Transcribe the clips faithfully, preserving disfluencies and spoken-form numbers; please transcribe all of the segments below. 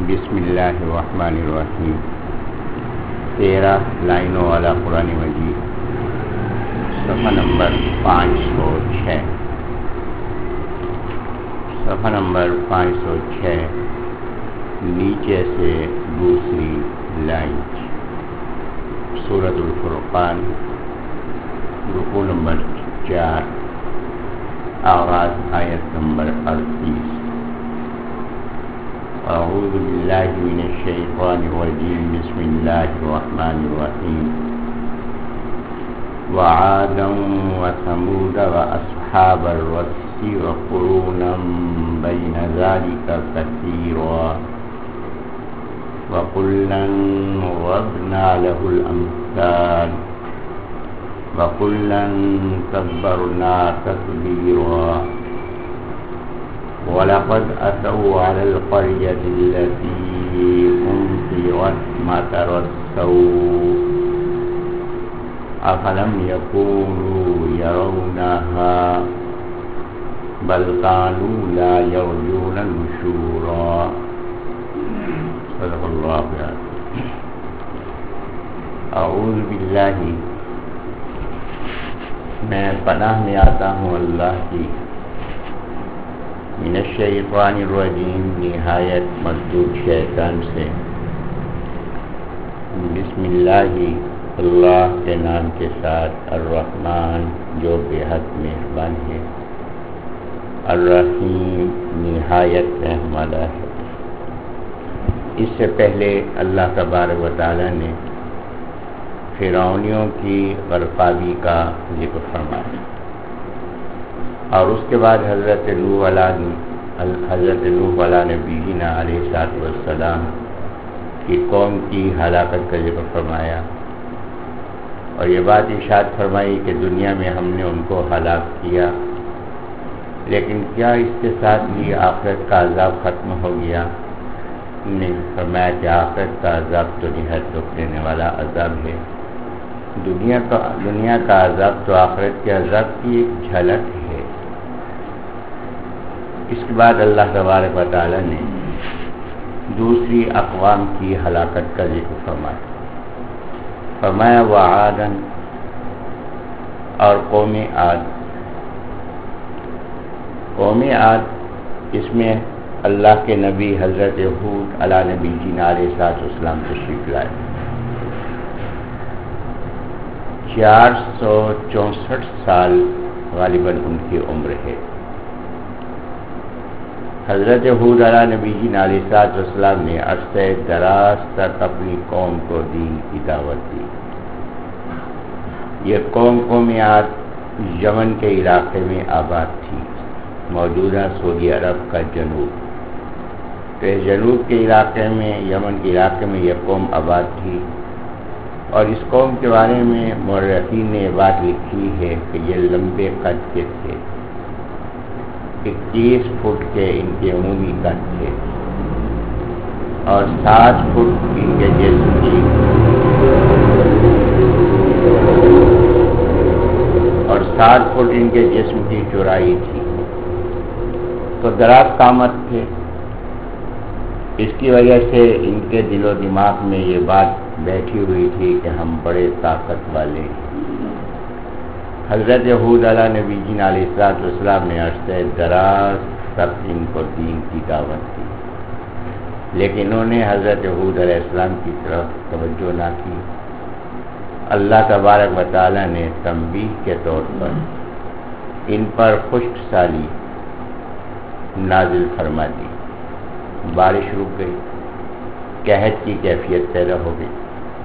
بسم اللہ الرحمن الرحیم. تیرہ لائنوں والا قرآن مجید، صفحہ نمبر پانچ سو چھ. صفحہ نمبر پانچ سو چھ، نیچے سے دوسری لائن، سورۃ الفرقان، رکوع نمبر چار، آغاز آیت نمبر اڑتیس. اعوذ باللہ من الشیطان الرجیم، بسم اللہ الرحمن الرحیم. وعادا وثمود واصحاب الرس وقرونا بین ذلک کثیرا وکلا ضربنا له الامثال وکلا تبرنا تتبیرا. وَلَقَدْ أَتَوْا عَلَى الْقَرْيَةِ الَّتِي أُمْطِرَتْ مَطَرَ السَّوْءِ أَفَلَمْ يَكُونُوا يَرَوْنَهَا بَلْ كَانُوا لَا يَرْجُونَ نُشُورًا. صدق اللہ العظیم. اعوذ باللہ، میں پناہ میں آتا ہوں اللہ کی، من الشیطان الرجیم، نہایت مردود شیطان سے. بسم اللہ، اللہ کے نام کے ساتھ، الرحمن جو بے حد مہربان ہے، الرحیم نہایت رحم والا ہے. اس سے پہلے اللہ تبارک و تعالی نے فرعونیوں کی غرقابی کا ذکر فرمایا، اور اس کے بعد حضرت نوح علیہ حضرت نوح علیہ نبینا علیہ الصلوۃ والسلام کی قوم کی ہلاکت کا ذکر فرمایا، اور یہ بات ارشاد فرمائی کہ دنیا میں ہم نے ان کو ہلاک کیا، لیکن کیا اس کے ساتھ بھی آخرت کا عذاب ختم ہو گیا؟ نہیں. فرمایا کہ آخرت کا عذاب تو نہایت دکھ دینے والا عذاب ہے. دنیا کا دنیا کا عذاب تو آخرت کے عذاب کی ایک جھلک ہے. اس کے بعد اللہ تبارک و تعالی نے دوسری اقوام کی ہلاکت کا ذکر فرمایا. فرمایا وعادن، اور قوم عاد. قوم عاد، اس میں اللہ کے نبی حضرت ہود علیہ نبی جینا علیہ الصلوۃ والسلام تشریف لائے. چار سو چونسٹھ سال غالباً ان کی عمر ہے. حضرت ہود علیہ نبی جینا علیہ الصلوۃ والسلام نے عرصہ دراز تک اپنی قوم کو دین کی دعوت دی. یہ قوم قوم عاد یمن کے علاقے میں آباد تھی، موجودہ سعودی عرب کا جنوب. تو جنوب کے علاقے میں، یمن کے علاقے میں یہ قوم آباد تھی، اور اس قوم کے بارے میں مورخین نے یہ بات لکھی ہے کہ یہ لمبے قد کے تھے، اکیس فٹ کے ان کے عمومی قد تھے، اور سات فٹ ان کے جسم کی اور سات فٹ ان کے جسم کی چوڑائی تھی. تو دراز قامت تھے. اس کی وجہ سے ان کے دل و دماغ میں یہ بات بیٹھی ہوئی تھی کہ ہم بڑے طاقت والے ہیں. حضرت ہود علیہ نبی جین علیہ الصلوۃ والسلام نے عرصہ دراز تک ان کو دین کی دعوت دی، لیکن انہوں نے حضرت ہود علیہ السلام کی طرف توجہ نہ کی. اللہ تبارک و تعالی نے تنبیہ کے طور پر ان پر خشک سالی نازل فرما دی. بارش رک گئی، قحط کی کیفیت پیدا ہو گئی.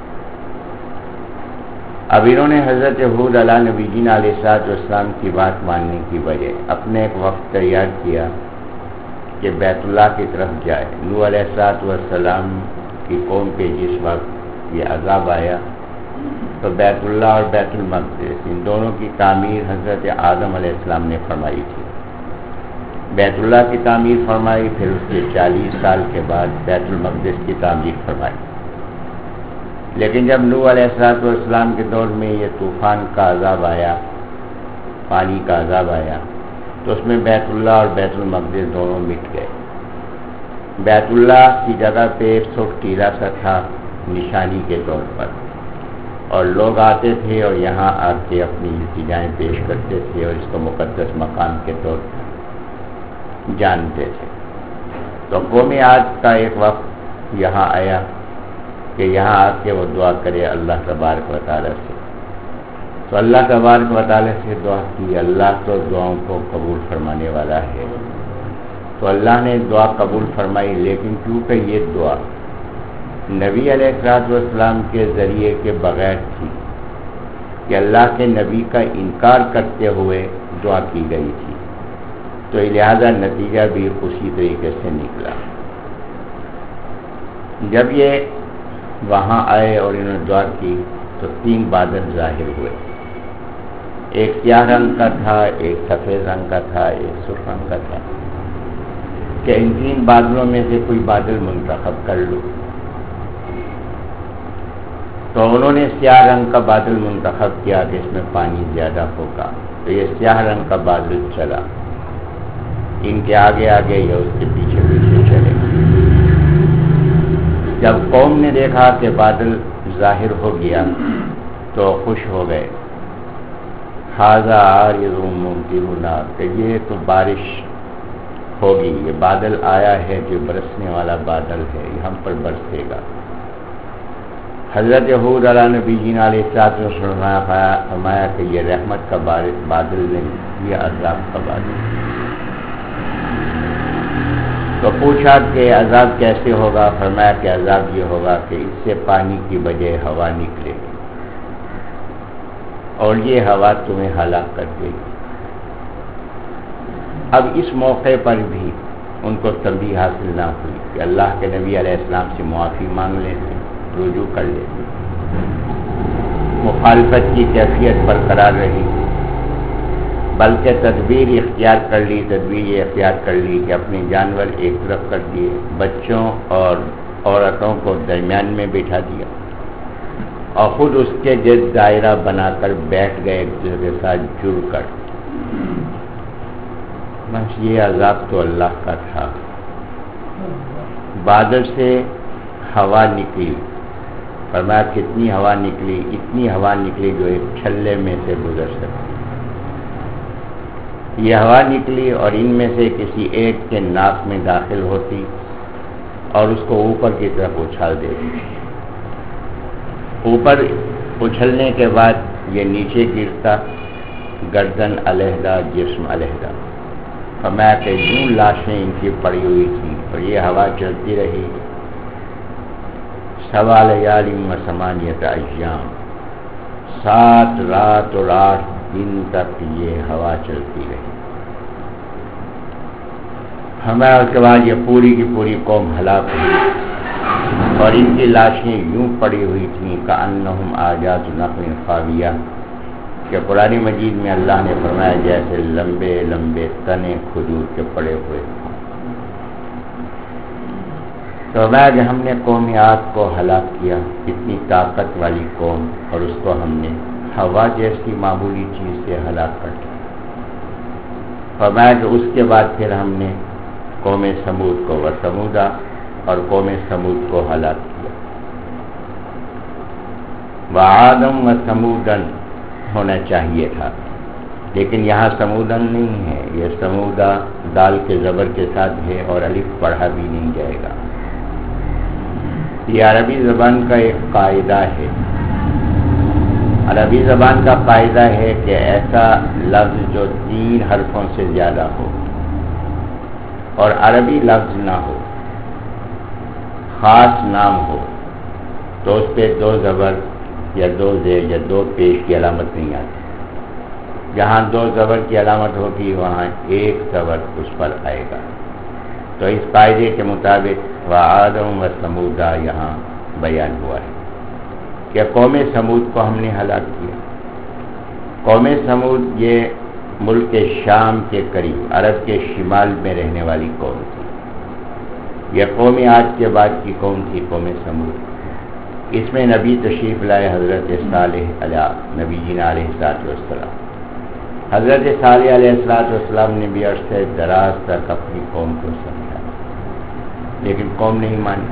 اب انہوں نے حضرت ہود علیہ نبی جین علیہ الصلوۃ والسلام کی بات ماننے کی بجائے اپنے ایک وقت تیار کیا کہ بیت اللہ کی طرف جائے. نوح علیہ الصلوۃ والسلام کی قوم پہ جس وقت یہ عذاب آیا تو بیت اللہ اور بیت المقدس، ان دونوں کی تعمیر حضرت آدم علیہ السلام نے فرمائی تھی. بیت اللہ کی تعمیر فرمائی، پھر اس کے چالیس سال کے بعد بیت المقدس کی تعمیر فرمائی. لیکن جب نوح علیہ الصلوۃ والسلام کے دور میں یہ طوفان کا عذاب آیا، پانی کا عذاب آیا، تو اس میں بیت اللہ اور بیت المقدس دونوں مٹ گئے. بیت اللہ کی جگہ پہ ایک سو ٹیلا سا تھا نشانی کے طور پر، اور لوگ آتے تھے اور یہاں آ کے اپنی التجائیں پیش کرتے تھے اور اس کو مقدس مقام کے طور پر جانتے تھے۔ تو قوم عاد کا ایک وقت یہاں آیا کہ یہاں آ کے وہ دعا کرے اللہ تبارک و تعالیٰ سے، تو اللہ تبارک و تعالیٰ سے دعا کی۔ اللہ تو دعاؤں کو قبول فرمانے والا ہے، تو اللہ نے دعا قبول فرمائی، لیکن کیونکہ یہ دعا نبی علیہ الصلوۃ والسلام کے ذریعے کے بغیر تھی کہ اللہ کے نبی کا انکار کرتے ہوئے دعا کی گئی تھی، تو لہذا نتیجہ بھی اسی طریقے سے نکلا۔ جب یہ وہاں آئے اور انہوں نے دعا کی تو تین بادل ظاہر ہوئے، ایک سیاہ رنگ کا تھا، ایک سفید رنگ کا تھا، ایک سرخ رنگ کا تھا، کہ ان تین بادلوں میں سے کوئی بادل منتخب کر لو۔ تو انہوں نے سیاہ رنگ کا بادل منتخب کیا کہ اس میں پانی زیادہ ہوگا، تو یہ سیاہ رنگ کا بادل چلا، ان کے آگے آگے یا اس کے پیچھے پیچھے چلے۔ جب قوم نے دیکھا کہ بادل ظاہر ہو گیا تو خوش ہو گئے، ھذا عارض ممطرنا، کہ یہ تو بارش ہوگی، یہ بادل آیا ہے جو برسنے والا بادل ہے، یہ ہم پر برسے گا۔ حضرت ہود علیہ نبی جی علیہ الصلوۃ والسلام فرمایا کہ یہ رحمت کا بادل نہیں، یہ عذاب کا بادل۔ تو پوچھا کہ عذاب کیسے ہوگا؟ فرمایا کہ عذاب یہ ہوگا کہ اس سے پانی کی بجائے ہوا نکلے گی اور یہ ہوا تمہیں ہلاک کر دے گی۔ اب اس موقع پر بھی ان کو تنبیہ حاصل نہ ہوئی کہ اللہ کے نبی علیہ السلام سے معافی مانگ لیتے، رجوع کر لیتے، مخالفت کی کیفیت برقرار رہی، بلکہ تدبیر اختیار کر لی تدبیر یہ اختیار کر لی کہ اپنے جانور ایک طرف کر دیے، بچوں اور عورتوں کو درمیان میں بٹھا دیا اور خود اس کے گرد دائرہ بنا کر بیٹھ گئے ایک دوسرے کے ساتھ جڑ کر۔ بس یہ عذاب تو اللہ کا تھا۔ بادل سے ہوا نکلی، فرمایا کتنی ہوا نکلی؟ اتنی ہوا نکلی جو ایک چھلے میں سے گزر سکتی۔ یہ ہوا نکلی اور ان میں سے کسی ایک کے ناک میں داخل ہوتی اور اس کو اوپر کی طرف اچھال دیتی۔ اوپر اچھلنے کے بعد یہ نیچے گرتا، گردن علیحدہ، جسم علیحدہ۔ فرمایا کہ یوں لاشیں ان کی پڑی ہوئی تھیں اور یہ ہوا چلتی رہی سوا لیال و ثمانیۃ ایام، سات رات اور آٹھ دن تک یہ ہوا چلتی رہی۔ ہمارا اس کے بعد یہ پوری کی پوری قوم ہلاک ہوئی اور ان کی لاشیں یوں پڑی ہوئی تھیں کأنہم اعجاز نخل خاویہ، کہ قرآن مجید میں اللہ نے فرمایا جیسے لمبے لمبے تنے کھجور کے پڑے ہوئے۔ تو میں کہ ہم نے قوم عاد کو ہلاک کیا، اتنی طاقت والی قوم، اور اس کو ہم نے ہوا جیسی معمولی چیز سے ہلاک کر دیا۔ فرمایا کہ اس کے بعد پھر ہم نے قوم سمود کو وثمودا اور قوم سمود کو ہلاک کیا۔ وعادم وثمودن ہونا چاہیے تھا، لیکن یہاں سمودن نہیں ہے، یہ سمودا دال کے زبر کے ساتھ ہے اور الف پڑھا بھی نہیں جائے گا۔ یہ عربی زبان کا ایک قاعدہ ہے، عربی زبان کا قاعدہ ہے کہ ایسا لفظ جو تین حرفوں سے زیادہ ہو اور عربی لفظ نہ ہو، خاص نام ہو، تو اس پہ دو زبر یا دو زیر یا دو پیش کی علامت نہیں آتی۔ جہاں دو زبر کی علامت ہوگی وہاں ایک زبر اس پر آئے گا۔ تو اس قاعدے کے مطابق وعادم و سمودا یہاں بیان ہوا ہے کہ قوم سمود کو ہم نے ہلاک کیا۔ قوم سمود یہ ملک شام کے قریب عرب کے شمال میں رہنے والی قوم تھی۔ یہ قوم عاد کے بعد کی قوم تھی قوم سمود۔ اس میں نبی تشریف لائے حضرت صالح علیہ نبی جی علیہ الصلوۃ والسلام۔ حضرت صالح علیہ الصلوۃ والسلام نے بھی عرصہ دراز تک اپنی قوم کو سمجھا، لیکن قوم نہیں مانی۔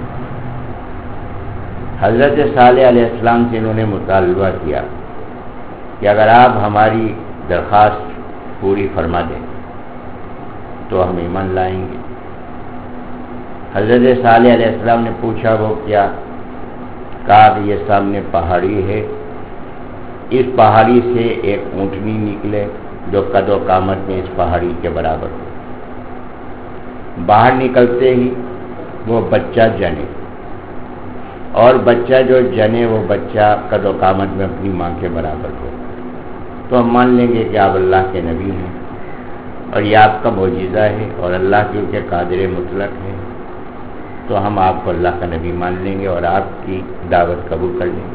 حضرت صالح علیہ السلام سے انہوں نے مطالبہ کیا کہ اگر آپ ہماری درخواست پوری فرما دیں تو ہم ایمان لائیں گے۔ حضرت صالح علیہ السلام نے پوچھا وہ کیا؟ کہا کہ یہ سامنے پہاڑی ہے، اس پہاڑی سے ایک اونٹنی نکلے جو قد و قامت میں اس پہاڑی کے برابر ہو، باہر نکلتے ہی وہ بچہ جنے، اور بچہ جو جنے وہ بچہ قد و قامت میں اپنی ماں کے برابر ہو، تو ہم مان لیں گے کہ آپ اللہ کے نبی ہیں اور یہ آپ کا معجزہ ہے، اور اللہ کیونکہ قادر مطلق ہے تو ہم آپ کو اللہ کا نبی مان لیں گے اور آپ کی دعوت قبول کر لیں گے۔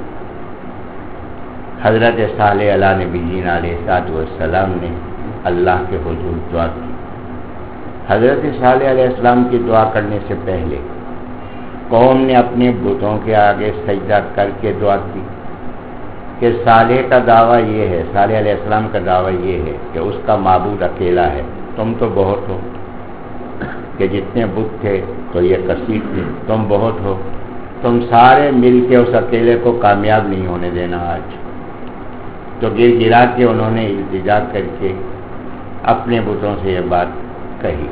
حضرت صالح علیہ نبی جین علیہ السلام نے اللہ کے حضور دعا کی۔ حضرت صالح علیہ السلام کی دعا کرنے سے پہلے قوم نے اپنے بتوں کے آگے سجدہ کر کے دعا کی کہ صالح کا دعویٰ یہ ہے، صالح علیہ السلام کا دعویٰ یہ ہے کہ اس کا معبود اکیلا ہے، تم تو بہت ہو، کہ جتنے بت تھے تو یہ کثیر تھے، تم بہت ہو، تم سارے مل کے اس اکیلے کو کامیاب نہیں ہونے دینا آج۔ تو گر گرا کے انہوں نے التجا کر کے اپنے بتوں سے یہ بات کہی۔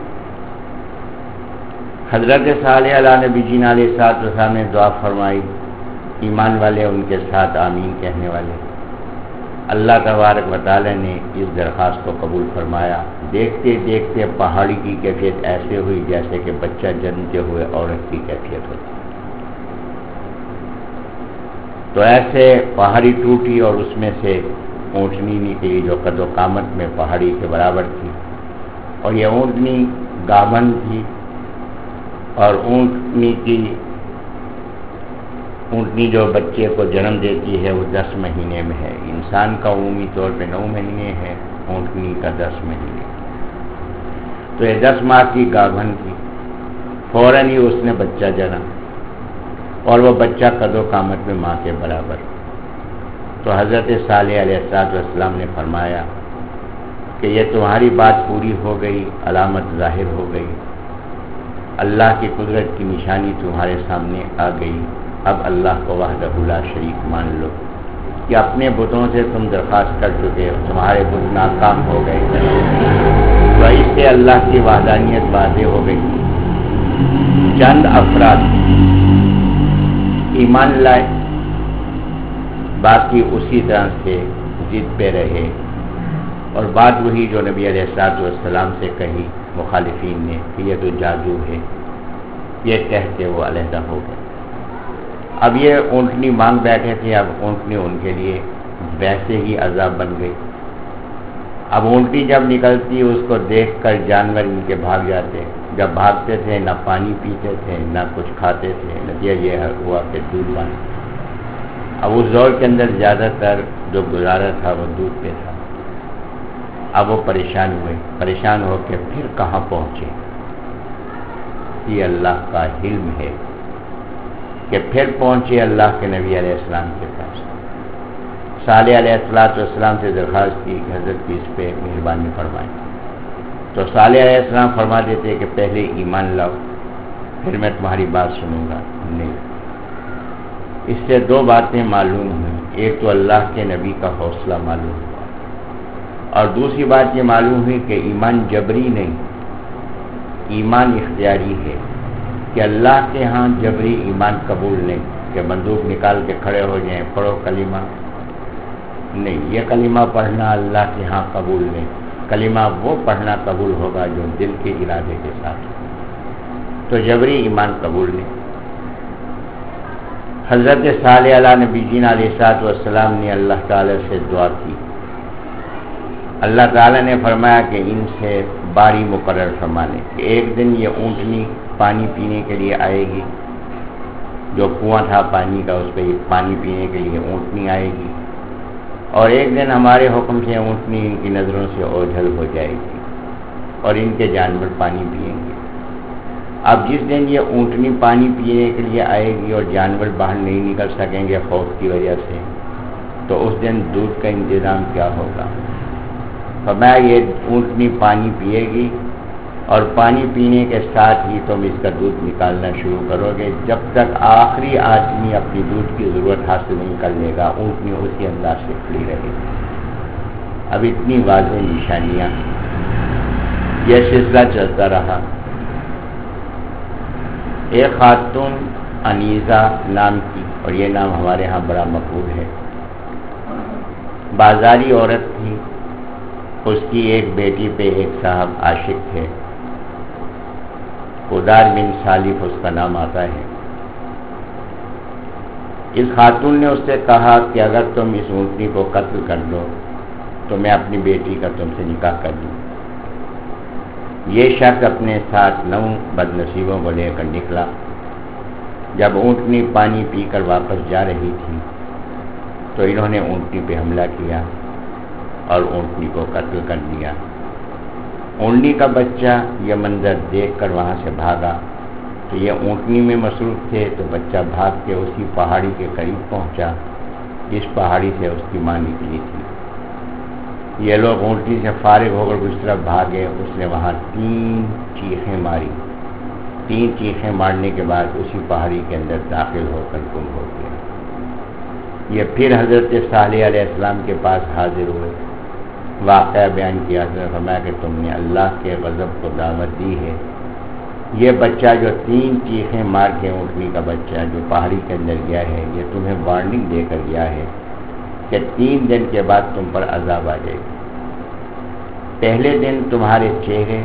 حضرت صالح علیہ نبی جین علیہ السلام نے دعا فرمائی، ایمان والے ان کے ساتھ آمین کہنے والے۔ اللہ تبارک و تعالی نے اس درخواست کو قبول فرمایا۔ دیکھتے دیکھتے پہاڑی کی کیفیت ایسے ہوئی جیسے کہ بچہ جنتے ہوئے عورت کی کیفیت ہوتی، تو ایسے پہاڑی ٹوٹی اور اس میں سے اونٹنی نکلی جو قد و قامت میں پہاڑی کے برابر تھی، اور یہ اونٹنی گامن تھی، اور اونٹنی کی اونٹنی جو بچے کو جنم دیتی ہے وہ دس مہینے میں ہے۔ انسان کا عمومی طور پہ نو مہینے ہے، اونٹنی کا دس مہینے، تو یہ دس ماہ کی گامن تھی۔ فوراً ہی اس نے بچہ جنا، اور وہ بچہ قد و قامت میں ماں کے برابر۔ تو حضرت صالح علیہ السلام نے فرمایا کہ یہ تمہاری بات پوری ہو گئی، علامت ظاہر ہو گئی، اللہ کی قدرت کی نشانی تمہارے سامنے آ گئی، اب اللہ کو وحدہ لا شریک مان لو کہ اپنے بتوں سے تم درخواست کر چکے ہو، تمہارے بت ناکام ہو گئے، تو اس سے اللہ کی وحدانیت واضح ہو گئی۔ چند افراد ایمان لائے، باقی اسی طرح سے ضد پہ رہے، اور بات وہی جو نبی علیہ السلام سے کہی مخالفین نے کہ یہ تو جادو ہے، یہ کہہ کے وہ علیحدہ ہو گئے۔ اب یہ اونٹنی مانگ بیٹھے تھے، اب اونٹنی ان کے لیے ویسے ہی عذاب بن گئی۔ اب اونٹنی جب نکلتی اس کو دیکھ کر جانور ان کے بھاگ جاتے، جب بھاگتے تھے نہ پانی پیتے تھے نہ کچھ کھاتے تھے، نتیجہ یہ ہوا کہ دودھ بند۔ اب اس دور کے اندر زیادہ تر جو گزارا تھا وہ دودھ پہ تھا۔ اب وہ پریشان ہوئے، پریشان ہو کے پھر کہاں پہنچے؟ یہ اللہ کا حلم ہے کہ پھر پہنچے اللہ کے نبی علیہ السلام کے پاس۔ صالح علیہ السلام سے درخواست کی کہ حضرت کی اس پہ مہربانی فرمائیں، تو صالح علیہ السلام فرما دیتے کہ پہلے ایمان لاؤ پھر میں تمہاری بات سنوں گا۔ نہیں، اس سے دو باتیں معلوم ہوئیں، ایک تو اللہ کے نبی کا حوصلہ معلوم ہوا، اور دوسری بات یہ معلوم ہوئی کہ ایمان جبری نہیں، ایمان اختیاری ہے، کہ اللہ کے ہاں جبری ایمان قبول نہیں کہ بندوق نکال کے کھڑے ہو جائیں پڑھو کلمہ، نہیں، یہ کلمہ پڑھنا اللہ کے ہاں قبول نہیں۔ کلمہ وہ پڑھنا قبول ہوگا جو دل کے ارادے کے ساتھ ہو، تو جبری ایمان قبول نہیں۔ حضرت صالح علیہ نبی جین علیہ السلام نے اللہ تعالی سے دعا کی، اللہ تعالیٰ نے فرمایا کہ ان سے باری مقرر فرمانے کہ ایک دن یہ اونٹنی پانی پینے کے لیے آئے گی، جو کنواں تھا پانی کا اس پہ پانی پینے کے لیے اونٹنی آئے گی، اور ایک دن ہمارے حکم سے اونٹنی ان کی نظروں سے اوجھل ہو جائے گی اور ان کے جانور پانی پئیں گے۔ اب جس دن یہ اونٹنی پانی پینے کے لیے آئے گی اور جانور باہر نہیں نکل سکیں گے خوف کی وجہ سے، تو اس دن دودھ کا انتظام کیا ہوگا؟ فرمایا یہ اونٹنی پانی پیے گی اور پانی پینے کے ساتھ ہی تم اس کا دودھ نکالنا شروع کرو گے، جب تک آخری آدمی اپنی دودھ کی ضرورت حاصل نہیں کر لے گا اونٹنی اسی انداز سے کھلی رہے گی۔ اب اتنی واضح نشانیاں، یہ سلسلہ چلتا رہا۔ ایک خاتون انیزہ نام کی، اور یہ نام ہمارے ہاں بڑا مقبول ہے، بازاری عورت تھی، اس کی ایک بیٹی پہ ایک صاحب عاشق تھے، خدار بن سالف اس کا نام آتا ہے۔ اس خاتون نے اس سے کہا کہ اگر تم اس اونٹنی کو قتل کر دو تو میں اپنی بیٹی کا تم سے نکاح کر دوں۔ یہ شخص اپنے ساتھ نو بد نصیبوں کو لے کر نکلا۔ جب اونٹنی پانی پی کر واپس جا رہی تھی تو انہوں نے اونٹنی پہ حملہ کیا اور اونٹنی کو قتل کر دیا۔ اونٹنی کا بچہ یہ منظر دیکھ کر وہاں سے بھاگا تو یہ اونٹنی میں مصروف تھے، تو بچہ بھاگ کے اسی پہاڑی کے قریب پہنچا جس پہاڑی سے اس کی ماں نکلی تھی۔ یہ لوگ اونٹنی سے فارغ ہو کر اس طرف بھاگے، اس نے وہاں تین چیخیں ماری۔ تین چیخیں مارنے کے بعد اسی پہاڑی کے اندر داخل ہو کر گم ہو گیا۔ یہ پھر حضرت صالح علیہ السلام کے پاس حاضر ہوئے، واقعہ بیان کیا، حضرت فرمایا کہ تم نے اللہ کے غضب کو دعوت دی ہے۔ یہ بچہ جو تین چیخیں مار کے اونٹنی کا بچہ جو پہاڑی کے اندر گیا ہے، یہ تمہیں وارننگ دے کر گیا ہے کہ تین دن کے بعد تم پر عذاب آ جائے گا۔ پہلے دن تمہارے چہرے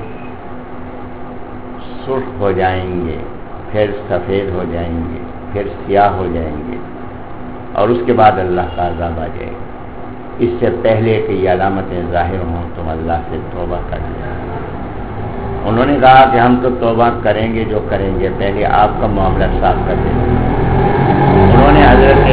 سرخ ہو جائیں گے، پھر سفید ہو جائیں گے، پھر سیاہ ہو جائیں گے، اور اس کے بعد اللہ کا عذاب آ جائے گا۔ اس سے پہلے کہ یہ علامتیں ظاہر ہوں تم اللہ سے توبہ کر لیں۔ انہوں نے کہا کہ ہم تو توبہ کریں گے جو کریں گے، پہلے آپ کا معاملہ صاف کر دیں۔ انہوں نے حضرت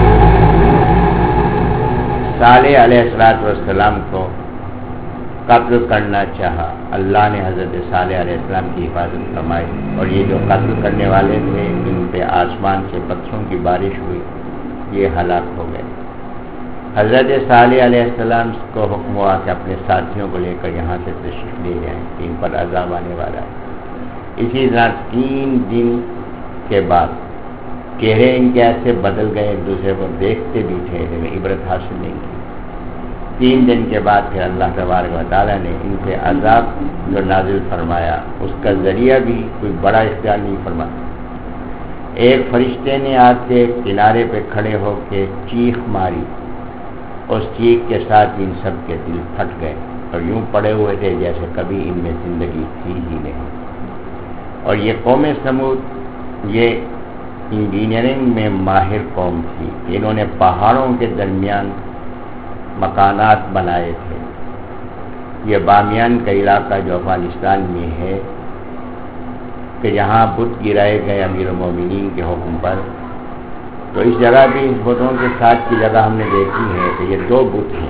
صالح علیہ السلام کو قتل کرنا چاہا۔ اللہ نے حضرت صالح علیہ السلام کی حفاظت فرمائی، اور یہ جو قتل کرنے والے تھے ان پہ آسمان سے پتھروں کی بارش ہوئی، یہ ہلاک ہو گئے۔ حضرت صالح علیہ السلام کو حکم ہوا کہ اپنے ساتھیوں کو لے کر یہاں سے تشریف لے جائیں، ان پر عذاب آنے والا ہے۔ اسی طرح تین دن کے بعد چہرے ان کے ایسے بدل گئے، ایک دوسرے کو دیکھتے بھی تھے لیکن عبرت حاصل نہیں کی۔ تین دن کے بعد پھر اللہ تبارک و تعالیٰ نے ان پہ عذاب جو نازل فرمایا، اس کا ذریعہ بھی کوئی بڑا اختیار نہیں فرمایا۔ ایک فرشتے نے آ کے کنارے پہ کھڑے ہو کے چیخ ماری، اس چیخ کے ساتھ ان سب کے دل پھٹ گئے اور یوں پڑے ہوئے تھے جیسے کبھی ان میں زندگی تھی ہی نہیں۔ اور یہ قوم سمود یہ انجینئرنگ میں ماہر قوم تھی، انہوں نے پہاڑوں کے درمیان مکانات بنائے تھے۔ یہ بامیان کا علاقہ جو افغانستان میں ہے کہ جہاں بت گرائے گئے امیر المومنین کے حکم پر، تو اس جگہ بھی اس بتوں کے ساتھ کی جگہ ہم نے دیکھی ہے کہ یہ دو بت ہیں،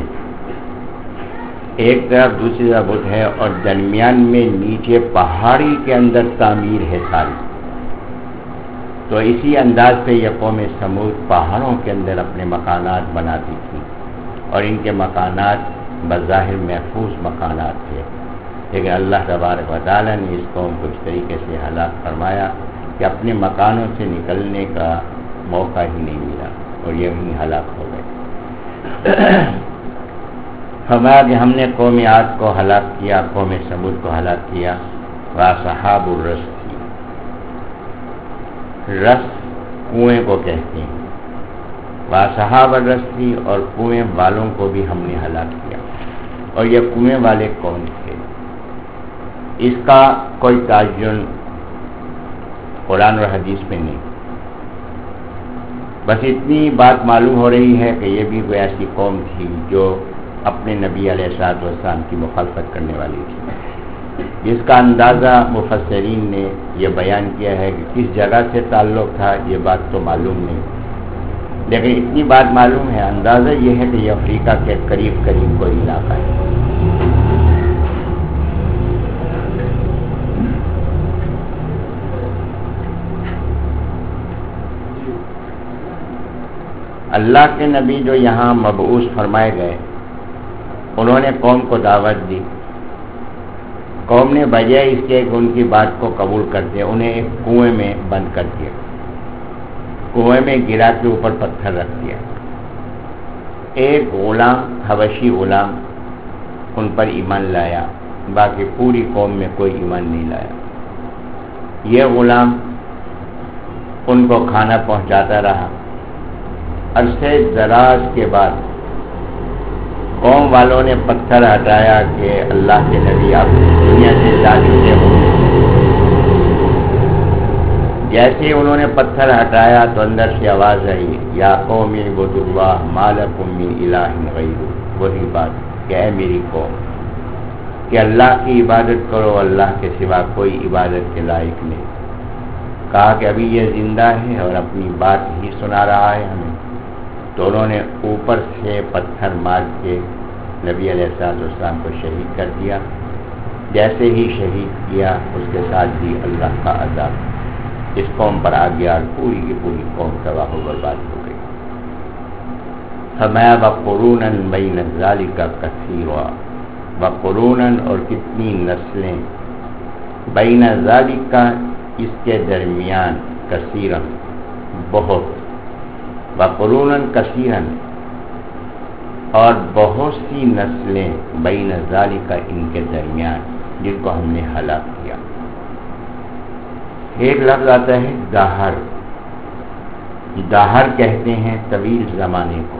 ایک طرف دوسری طرف بت ہے، اور درمیان میں نیچے پہاڑی کے اندر تعمیر ہے ساری۔ تو اسی انداز سے یہ قوم سمود پہاڑوں کے اندر اپنے مکانات بناتی تھی، اور ان کے مکانات بظاہر محفوظ مکانات تھے، لیکن اللہ تبارک و تعالیٰ نے اس قوم کو اس طریقے سے ہلاک فرمایا کہ اپنے مکانوں سے نکلنے کا موقع ہی نہیں ملا، اور یہ وہیں ہلاک ہو گئے۔ فرمایا کہ ہم نے قوم عاد کو ہلاک کیا، قوم سمود کو ہلاک کیا۔ واصحاب الرس تھی، رس کنویں کو کہتے ہیں، واصحاب الرس تھی، اور کنویں والوں کو بھی ہم نے ہلاک کیا۔ اور یہ کنویں والے کون تھے؟ اس کا کوئی تعین قرآن اور حدیث میں نہیں، بس اتنی بات معلوم ہو رہی ہے کہ یہ بھی کوئی ایسی قوم تھی جو اپنے نبی علیہ الصلوۃ والسلام کی مخالفت کرنے والی تھی، جس کا اندازہ مفسرین نے یہ بیان کیا ہے کہ کس جگہ سے تعلق تھا یہ بات تو معلوم نہیں، لیکن اتنی بات معلوم ہے، اندازہ یہ ہے کہ یہ افریقہ کے قریب قریب کوئی علاقہ ہے۔ اللہ کے نبی جو یہاں مبعوث فرمائے گئے، انہوں نے قوم کو دعوت دی، قوم نے بجائے اس کے کہ ان کی بات کو قبول کرتے انہیں ایک کنویں میں بند کر دیا، کنویں میں گرا کے اوپر پتھر رکھ دیا۔ ایک غلام حبشی غلام ان پر ایمان لایا، باقی پوری قوم میں کوئی ایمان نہیں لایا۔ یہ غلام ان کو کھانا پہنچاتا رہا۔ عرصے دراز کے بعد قوم والوں نے پتھر ہٹایا کہ اللہ کے نبی آپ دنیا سے جا چکے ہوں۔ جیسے ہی انہوں نے پتھر ہٹایا تو اندر سے آواز آئی، یا قوم اعبدوا اللہ ما لکم من الہ غیرہ، وہی بات کہ اے میری قوم کہ اللہ کی عبادت کرو، اللہ کے سوا کوئی عبادت کے لائق نہیں۔ کہا کہ ابھی یہ زندہ ہے اور اپنی بات ہی سنا رہا ہے ہمیں، تو انہوں نے اوپر سے پتھر مار کے نبی علیہ الصلوۃ والسلام کو شہید کر دیا۔ جیسے ہی شہید کیا اس کے ساتھ بھی اللہ کا عذاب اس قوم پر آ گیا اور پوری کی پوری قوم تباہ و برباد ہو گئی۔ فرمایا وقرونا بین ذلک کثیرا، وقرونا اور کتنی نسلیں، بین ذلک اس کے درمیان، کثیرا بہت، وقرونا کثیرا اور بہت سی نسلیں، بین ذالک ان کے درمیان، جن کو ہم نے ہلاک کیا۔ ایک لفظ آتا ہے دہر، دہر کہتے ہیں طویل زمانے کو۔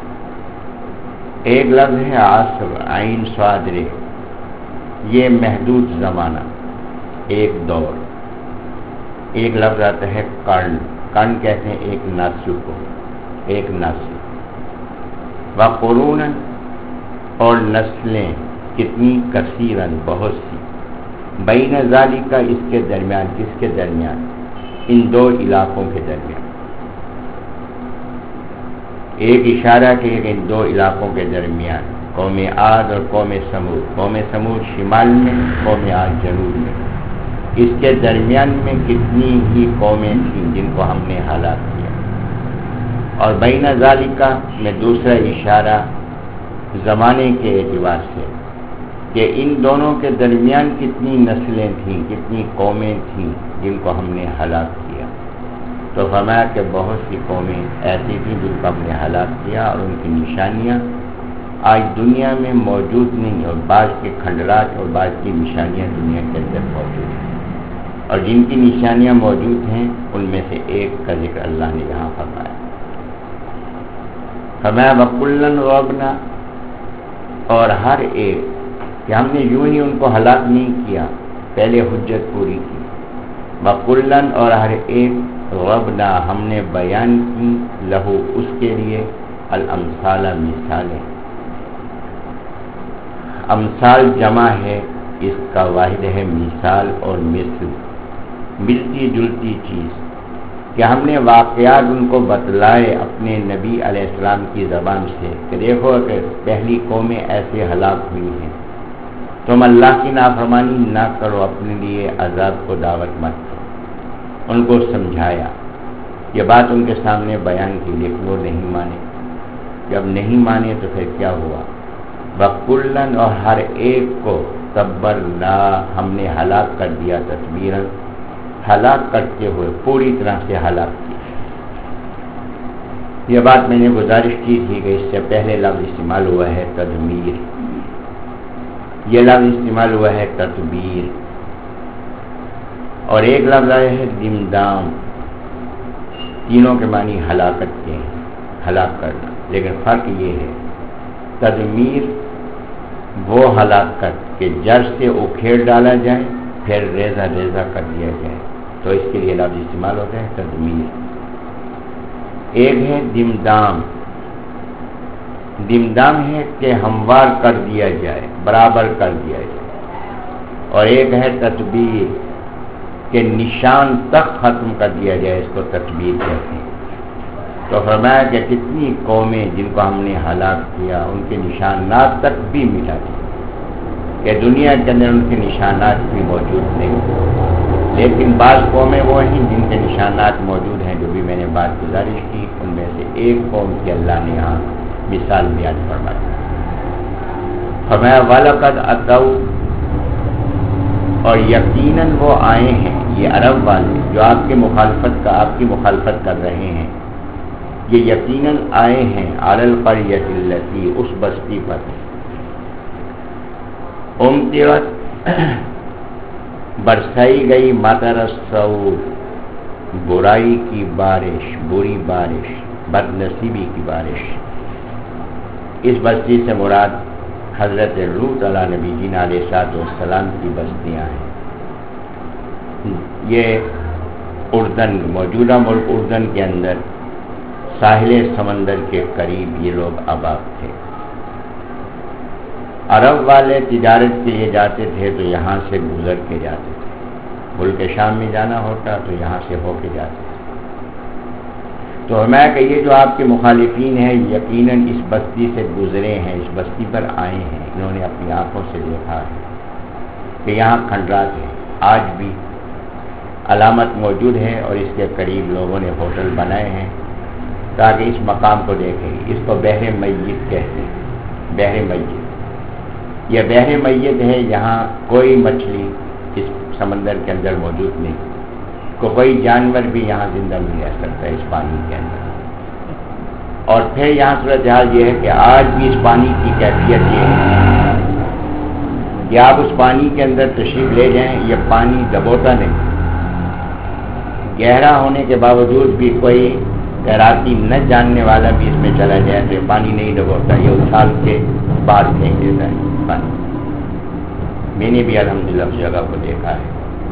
ایک لفظ ہے عصر، عین صاد ر، یہ محدود زمانہ، ایک دور۔ ایک لفظ آتا ہے قرن، قرن کہتے ہیں ایک نسل کو، ایک نسل۔ وقرون اور نسلیں کتنی، کثیرن بہت سی، بین ذالک اس کے درمیان، کس کے درمیان، ان دو علاقوں کے درمیان۔ ایک اشارہ کہ ان دو علاقوں کے درمیان، قوم عاد اور قوم سمود، قوم سمود شمال میں، قوم عاد جنوب میں، اس کے درمیان میں کتنی ہی قومیں تھیں جن کو ہم نے ہلاک کیا۔ اور بین ذالک میں دوسرا اشارہ زمانے کے اعتبار سے کہ ان دونوں کے درمیان کتنی نسلیں تھیں، کتنی قومیں تھیں جن کو ہم نے ہلاک کیا۔ تو فرمایا کہ بہت سی قومیں ایسی تھیں جن کو ہم نے ہلاک کیا، اور ان کی نشانیاں آج دنیا میں موجود نہیں، اور بعض کے کھنڈرات اور بعض کی نشانیاں دنیا کے اندر موجود ہیں، اور جن کی نشانیاں موجود ہیں ان میں سے ایک کا ذکر اللہ نے یہاں فرمایا۔ فرمایا وَكُلًّا غَوَّبْنَا، اور ہر ایک کہ ہم نے یوں ہی ان کو ہلاک نہیں کیا، پہلے حجت پوری کی۔ وَكُلًّا اور ہر ایک، غَوَّبْنَا ہم نے بیان کی، لہو اس کے لیے، الامثال مثالیں۔ امثال جمع ہے، اس کا واحد ہے مثال اور مثل، ملتی جلتی چیز، کہ ہم نے واقعات ان کو بتلائے اپنے نبی علیہ السلام کی زبان سے کہ دیکھو کہ پہلی قومیں ایسے ہلاک ہوئی ہیں، تم اللہ کی نافرمانی نہ کرو، اپنے لیے عذاب کو دعوت مت کرو۔ ان کو سمجھایا، یہ بات ان کے سامنے بیان کی، لیکن وہ نہیں مانے۔ جب نہیں مانے تو پھر کیا ہوا؟ وَكُلًّا اور ہر ایک کو، تبرنا ہم نے ہلاک کر دیا، تتبیرا ہلاک کرتے ہوئے، پوری طرح سے ہلاک کیا۔ یہ بات میں نے گزارش کی تھی کہ اس سے پہلے لفظ استعمال ہوا ہے تدمیر، یہ لفظ استعمال ہوا ہے تدبیر، اور ایک لفظ آیا ہے دمدام، تینوں کے معنی ہلاکت کے ہیں، ہلاک کرنا، لیکن فرق یہ ہے تدمیر وہ ہلاکت کہ جڑ سے اکھیڑ ڈالا جائے پھر ریزہ ریزہ کر دیا جائے، تو اس کے لیے لفظ استعمال ہوتا ہے تدمیر۔ ایک ہے دمدام، دمدام ہے کہ ہموار کر دیا جائے، برابر کر دیا جائے، اور ایک ہے تتبیر کہ نشان تک ختم کر دیا جائے، اس کو تتبیر کہتے ہیں۔ تو فرمایا کہ کتنی قومیں جن کو ہم نے ہلاک کیا، ان کے نشانات تک بھی مٹا دیے، کہ دنیا کے اندر ان کے نشانات بھی موجود نہیں، لیکن بعض قومیں وہ ہیں جن کے نشانات موجود ہیں، جو بھی میں نے بات گزارش کی، ان میں سے ایک قوم کی اللہ نے یہاں مثال بیان فرمائی۔ فرمایا وَلَقَدْ أَتَوْا اور یقیناً وہ آئے ہیں، یہ عرب والے جو آپ کے مخالفت کا آپ کی مخالفت کر رہے ہیں، یہ یقیناً آئے ہیں علی القریۃ التی، اس بستی پر امطرت برسائی گئی مطر السوء، برائی کی بارش، بری بارش، بد نصیبی کی بارش۔ اس بستی سے مراد حضرت لوط علیہ نبی جی علیہ الصلوۃ والسلام کی بستیاں ہیں۔ یہ اردن، موجودہ ملک اردن کے اندر ساحل سمندر کے قریب یہ لوگ آباد تھے۔ عرب والے تجارت کے لیے جاتے تھے تو یہاں سے گزر کے جاتے تھے، ملک شام میں جانا ہوتا تو یہاں سے ہو کے جاتے تھے۔ تو میں کہ یہ جو آپ کے مخالفین ہیں یقیناً اس بستی سے گزرے ہیں، اس بستی پر آئے ہیں، انہوں نے اپنی آنکھوں سے دیکھا ہے کہ یہاں کھنڈرات ہے، آج بھی علامت موجود ہے، اور اس کے قریب لوگوں نے ہوٹل بنائے ہیں تاکہ اس مقام کو دیکھیں۔ اس کو بحر میت کہتے ہیں، بحر میت۔ یہ بحر میت ہے، یہاں کوئی مچھلی اس سمندر کے اندر موجود نہیں، کوئی جانور بھی یہاں زندہ نہیں رہ سکتا اس پانی کے اندر۔ اور پھر یہاں صورتحال یہ ہے کہ آج بھی اس پانی کی کیفیت یہ ہے کہ آپ اس پانی کے اندر تشریف لے جائیں، یہ پانی دبوتا نہیں، گہرا ہونے کے باوجود بھی کوئی تیراکی نہ جاننے والا بھی اس میں چلا جائے تو یہ پانی نہیں ڈبوتا، یہ اچھال کے باہر پھینک دیتا ہے پانی۔ میں نے بھی الحمدللہ اس جگہ کو دیکھا ہے۔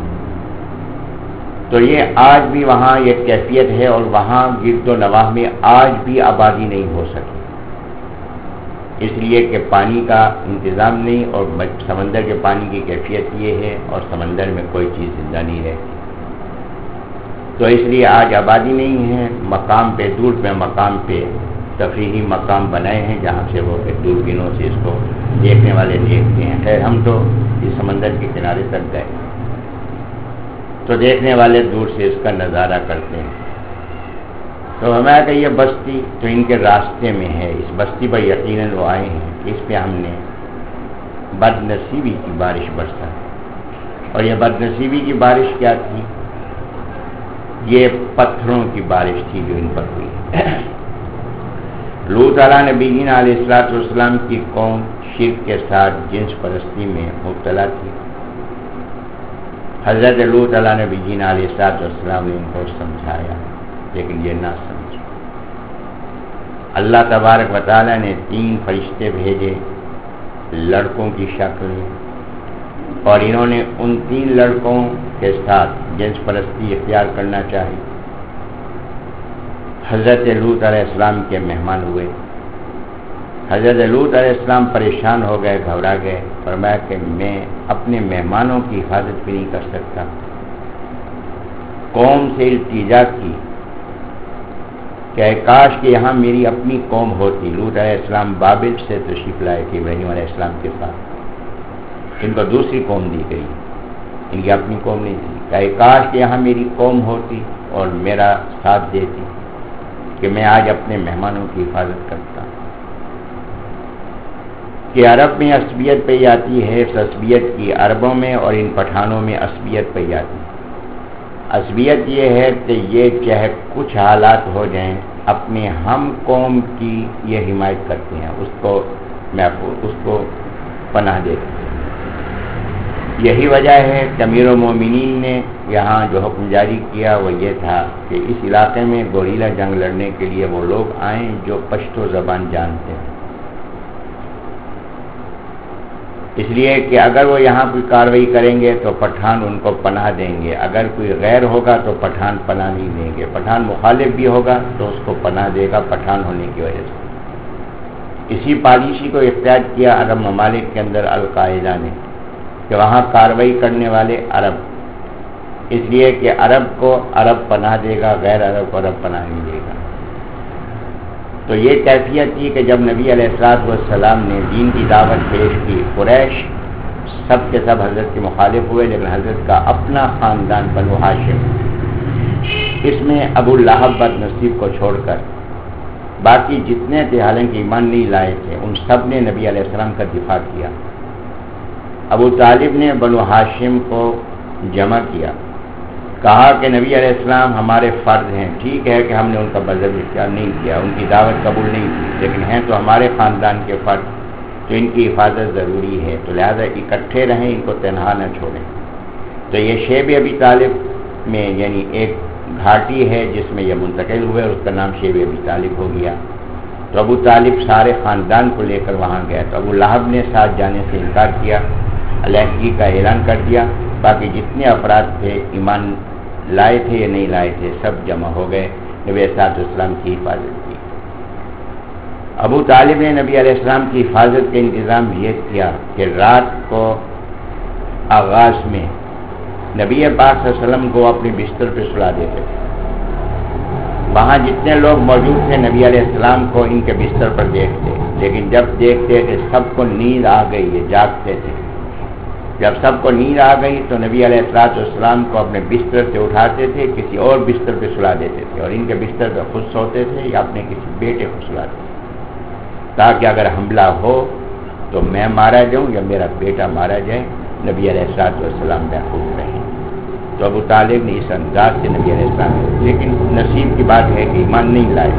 تو یہ آج بھی وہاں یہ کیفیت ہے، اور وہاں گرد و نواح میں آج بھی آبادی نہیں ہو سکی، اس لیے کہ پانی کا انتظام نہیں، اور سمندر کے پانی کی کیفیت یہ ہے، اور سمندر میں کوئی چیز زندہ نہیں رہتی، تو اس لیے آج آبادی نہیں ہے۔ مقام پہ دور پہ مقام پہ تفریحی مقام بنائے ہیں جہاں سے وہ دوربینوں سے اس کو دیکھنے والے دیکھتے ہیں۔ خیر ہم تو اس سمندر کے کنارے تک گئے تو دیکھنے والے دور سے اس کا نظارہ کرتے ہیں۔ تو ہمیں کہ یہ بستی تو ان کے راستے میں ہے، اس بستی پر یقیناً وہ آئے ہیں، اس پہ ہم نے بد نصیبی کی بارش برسا۔ اور یہ بد نصیبی کی بارش کیا تھی؟ یہ پتھروں کی بارش تھی جو ان پر ہوئی۔ لوط علیہ نبی علیہ الصلوۃ والسلام کی قوم شرک کے ساتھ جنس پرستی میں مبتلا تھی۔ حضرت لوط علیہ نبی علیہ الصلوۃ والسلام نے ان کو سمجھایا، لیکن یہ نہ سمجھے۔ اللہ تبارک و تعالیٰ نے تین فرشتے بھیجے لڑکوں کی شکل میں، اور انہوں نے ان تین لڑکوں کے ساتھ جنس پرستی اختیار کرنا چاہی۔ حضرت لوط علیہ السلام کے مہمان ہوئے۔ حضرت لوط علیہ السلام پریشان ہو گئے، گھبرا گئے، فرمایا کہ میں اپنے مہمانوں کی حفاظت بھی نہیں کر سکتا۔ قوم سے التجا کی کہ کاش کہ یہاں میری اپنی قوم ہوتی۔ لوط علیہ السلام بابل سے تشریف لائے تھے ابراہیم علیہ السلام کے ساتھ، ان کو دوسری قوم دی گئی، ان کی اپنی قوم نہیں تھی۔ کہ کاش کہ یہاں میری قوم ہوتی اور میرا ساتھ دیتی کہ میں آج اپنے مہمانوں کی حفاظت کرتا۔ کہ عرب میں عصبیت پہ آتی ہے، اس عصبیت کی عربوں میں اور ان پٹھانوں میں عصبیت پہ آتی ہے۔ عصبیت یہ ہے کہ یہ چاہے کچھ حالات ہو جائیں اپنے ہم قوم کی یہ حمایت کرتے ہیں، اس کو محفوظ، اس کو پناہ دیتے ہیں۔ یہی وجہ ہے کہ امیر المومنین نے یہاں جو حکم جاری کیا وہ یہ تھا کہ اس علاقے میں گوریلا جنگ لڑنے کے لیے وہ لوگ آئیں جو پشتو زبان جانتے ہیں، اس لیے کہ اگر وہ یہاں کوئی کارروائی کریں گے تو پٹھان ان کو پناہ دیں گے، اگر کوئی غیر ہوگا تو پٹھان پناہ نہیں دیں گے، پٹھان مخالف بھی ہوگا تو اس کو پناہ دے گا پٹھان ہونے کی وجہ سے۔ اسی پالیسی کو اختیار کیا عرب ممالک کے اندر القاعدہ نے کہ وہاں کارروائی کرنے والے عرب، اس لیے کہ عرب کو عرب پناہ دے گا، غیر عرب کو عرب پناہ نہیں دے گا۔ تو یہ کیفیت تھی کہ جب نبی علیہ الصلوۃ والسلام نے دین کی دعوت پیش کی، قریش سب کے سب حضرت کے مخالف ہوئے، لیکن حضرت کا اپنا خاندان بنو ہاشم، اس میں ابو لہب بد نصیب کو چھوڑ کر باقی جتنے تھے حالانکہ ایمان نہیں لائے تھے، ان سب نے نبی علیہ السلام کا دفاع کیا، ابو طالب نے بنو ہاشم کو جمع کیا، کہا کہ نبی علیہ السلام ہمارے فرد ہیں، ٹھیک ہے کہ ہم نے ان کا مذہب اختیار نہیں کیا، ان کی دعوت قبول نہیں کی، لیکن ہیں تو ہمارے خاندان کے فرد، تو ان کی حفاظت ضروری ہے، تو لہذا اکٹھے رہیں، ان کو تنہا نہ چھوڑیں۔ تو یہ شیب ابی طالب میں یعنی ایک گھاٹی ہے جس میں یہ منتقل ہوئے اور اس کا نام شیب ابی طالب ہو گیا۔ تو ابو طالب سارے خاندان کو لے کر وہاں گئے، تو ابو لہب نے ساتھ جانے سے انکار کیا، علیحدگی کا اعلان کر دیا۔ باقی جتنے افراد تھے ایمان لائے تھے یا نہیں لائے تھے سب جمع ہو گئے، نبی علیہ السلام کی حفاظت کی۔ ابو طالب نے نبی علیہ السلام کی حفاظت کا انتظام یہ کیا کہ رات کو آغاز میں نبی پاک صلی اللہ علیہ وسلم کو اپنے بستر پہ سلا دیتے تھے۔ وہاں جتنے لوگ موجود تھے نبی علیہ السلام کو ان کے بستر پر دیکھتے، لیکن جب دیکھتے کہ سب کو نیند آ گئی یہ جاگتے تھے۔ جب سب کو نیند آ گئی تو نبی علیہ السلام کو اپنے بستر سے اٹھاتے تھے، کسی اور بستر پہ سلا دیتے تھے، اور ان کے بستر پہ خود سوتے تھے یا اپنے کسی بیٹے کو سلاتے تھے، تاکہ اگر حملہ ہو تو میں مارا جاؤں یا میرا بیٹا مارا جائے، نبی علیہ السلام محفوظ رہیں۔ تو ابو طالب نے اس انداز سے نبی علیہ السلام، لیکن نصیب کی بات ہے کہ ایمان نہیں لائے۔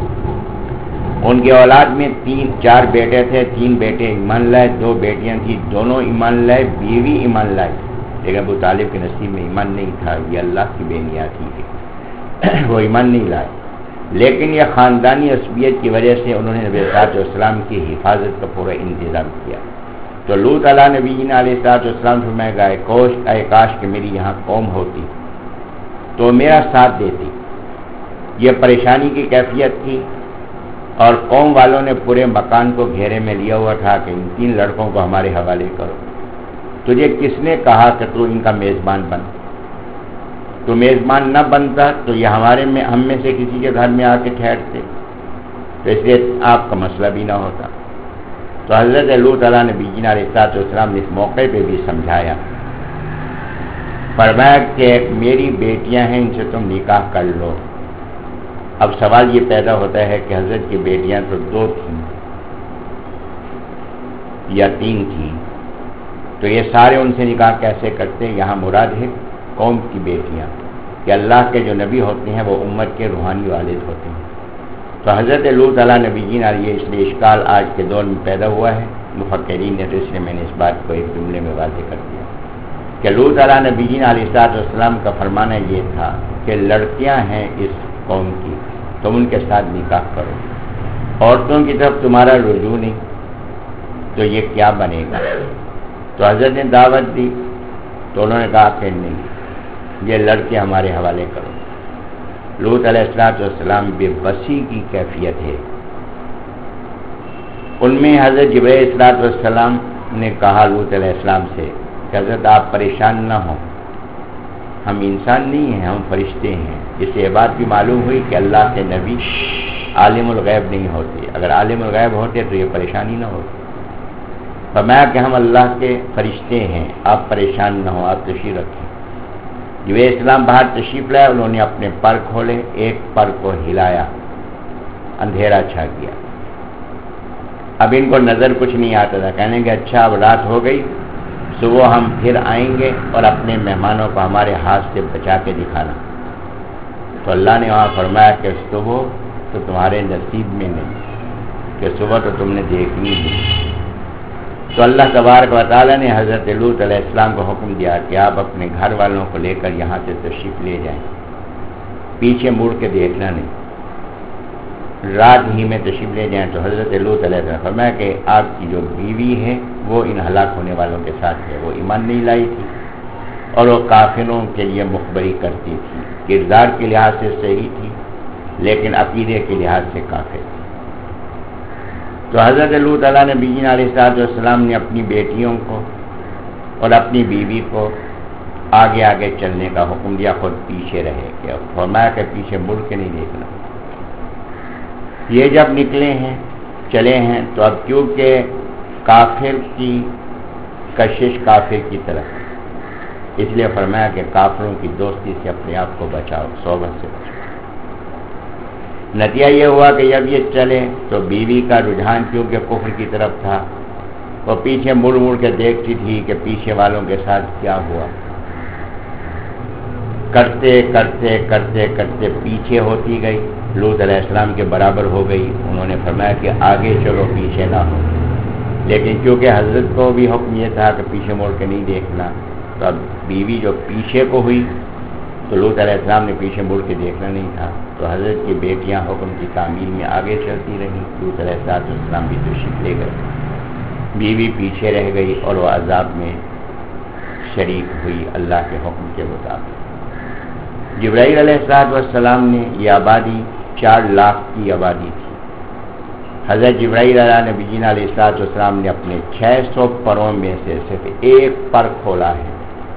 ان کے اولاد میں تین چار بیٹے تھے، تین بیٹے ایمان لائے، دو بیٹیاں تھیں، دونوں ایمان لائے، بیوی ایمان لائے، لیکن ابو طالب کے نصیب میں ایمان نہیں تھا، یہ اللہ کی بے نیازی ہے، وہ ایمان نہیں لائے۔ لیکن یہ خاندانی عصبیت کی وجہ سے انہوں نے نبی صلی اللہ علیہ وسلم کی حفاظت کا پورا انتظام کیا۔ تو لوط علیہ نبی علیہ السلام فرمائے گا، کوش اے کاش کہ میری یہاں قوم ہوتی تو میرا ساتھ دیتی۔ یہ پریشانی کی کیفیت تھی، اور قوم والوں نے پورے مکان کو گھیرے میں لیا ہوا تھا کہ ان تین لڑکوں کو ہمارے حوالے کرو۔ تجھے کس نے کہا کہ تو ان کا میزبان بن؟ تو میزبان نہ بنتا تو یہ ہمارے میں ہم میں سے کسی کے گھر میں آ کے ٹھہرتے، تو اس لیے آپ کا مسئلہ بھی نہ ہوتا۔ تو حضرت لوط علیہ نبی علیہ السلام نے اس موقع پہ بھی سمجھایا، فرمایا کہ میری بیٹیاں ہیں، ان سے تم نکاح کر لو۔ اب سوال یہ پیدا ہوتا ہے کہ حضرت کی بیٹیاں تو دو تھیں یا تین تھیں، تو یہ سارے ان سے نکاح کیسے کرتے؟ یہاں مراد ہے قوم کی بیٹیاں، کہ اللہ کے جو نبی ہوتے ہیں وہ امت کے روحانی والد ہوتے ہیں۔ تو حضرت لوط علیہ نبی علیہ اس لیے اشکال آج کے دور میں پیدا ہوا ہے، مفکرین نے، تو اس لیے میں نے اس بات کو ایک جملے میں واضح کر دیا کہ لوط علیہ نبی علیہ السلام کا فرمانا یہ تھا کہ لڑکیاں ہیں اس قوم کی، تم ان کے ساتھ نکاح کرو، عورتوں کی طرف تمہارا رجوع نہیں، تو یہ کیا بنے گا؟ تو حضرت نے دعوت دی، تو انہوں نے کہا کہ نہیں، یہ لڑکے ہمارے حوالے کرو۔ لوط علیہ السلام بے بسی کی کیفیت ہے۔ ان میں حضرت جبرائیل علیہ السلام نے کہا لوط علیہ السلام سے کہ حضرت آپ پریشان نہ ہوں، ہم انسان نہیں ہیں، ہم فرشتے ہیں۔ اس سے یہ بات بھی معلوم ہوئی کہ اللہ کے نبی عالم الغیب نہیں ہوتے، اگر عالم الغیب ہوتے تو یہ پریشانی نہ ہوتی۔ فرمایا کہ ہم اللہ کے فرشتے ہیں، آپ پریشان نہ ہوں، آپ تشریف رکھیں۔ جبرائیل اسلام باہر تشریف لائے، انہوں نے اپنے پر کھولے، ایک پر کو ہلایا، اندھیرا چھا گیا۔ اب ان کو نظر کچھ نہیں آتا تھا، کہنے کہ اچھا اب رات ہو گئی، صبح ہم پھر آئیں گے اور اپنے مہمانوں کو ہمارے ہاتھ سے بچا کے دکھانا۔ تو اللہ نے وہاں فرمایا کہ صبح تو تمہارے نصیب میں نہیں، کہ صبح تو تم نے دیکھنی نہیں۔ تو اللہ تبارک و تعالیٰ نے حضرت لوط علیہ السلام کو حکم دیا کہ آپ اپنے گھر والوں کو لے کر یہاں سے تشریف لے جائیں، پیچھے مڑ کے دیکھنا نہیں، رات ہی میں تشریف لے جائیں۔ تو حضرت لوط علیہ السلام فرمایا کہ آپ کی جو بیوی ہے وہ ان ہلاک ہونے والوں کے ساتھ ہے، وہ ایمان نہیں لائی تھی اور وہ کافروں کے لیے مخبری کرتی تھی، کردار کے لحاظ سے صحیح تھی لیکن عقیدے کے لحاظ سے کافر تھی۔ تو حضرت لوط علیہ نبی علیہ السلام نے اپنی بیٹیوں کو اور اپنی بیوی کو آگے آگے چلنے کا حکم دیا، خود پیچھے رہے، کہ فرمایا کہ پیچھے مڑ کے نہیں دیکھنا۔ یہ جب نکلے ہیں چلے ہیں تو اب کیونکہ کافر کی کشش کافر کی طرف، اس لیے فرمایا کہ کافروں کی دوستی سے اپنے آپ کو بچاؤ، صحبت سے بچاؤ۔ نتیجہ یہ ہوا کہ جب یہ چلے تو بیوی کا رجحان کیونکہ کفر کی طرف تھا، وہ پیچھے مڑ مڑ کے دیکھتی تھی کہ پیچھے والوں کے ساتھ کیا ہوا. کرتے کرتے کرتے کرتے پیچھے ہوتی گئی، لوط علیہ السلام کے برابر ہو گئی. انہوں نے فرمایا کہ آگے چلو، پیچھے نہ ہو. لیکن کیونکہ حضرت کو بھی حکم یہ تھا کہ پیچھے مڑ کے نہیں دیکھنا، تو اب بیوی جو پیچھے کو ہوئی تو لوط علیہ السلام نے پیچھے مڑ کے دیکھنا نہیں تھا، تو حضرت کی بیٹیاں حکم کی تعمیل میں آگے چلتی رہیں. لوط علیہ السلام بھی تشریف لے گئے، بیوی پیچھے رہ گئی اور وہ عذاب میں شریک ہوئی اللہ کے حکم کے مطابق. جبرائیل علیہ السلام نے یہ آبادی چار لاکھ کی آبادی تھی. حضرت جبرائیل علیہ نبی جینا علیہ السلام نے اپنے چھ سو پروں میں سے صرف ایک پر کھولا ہے.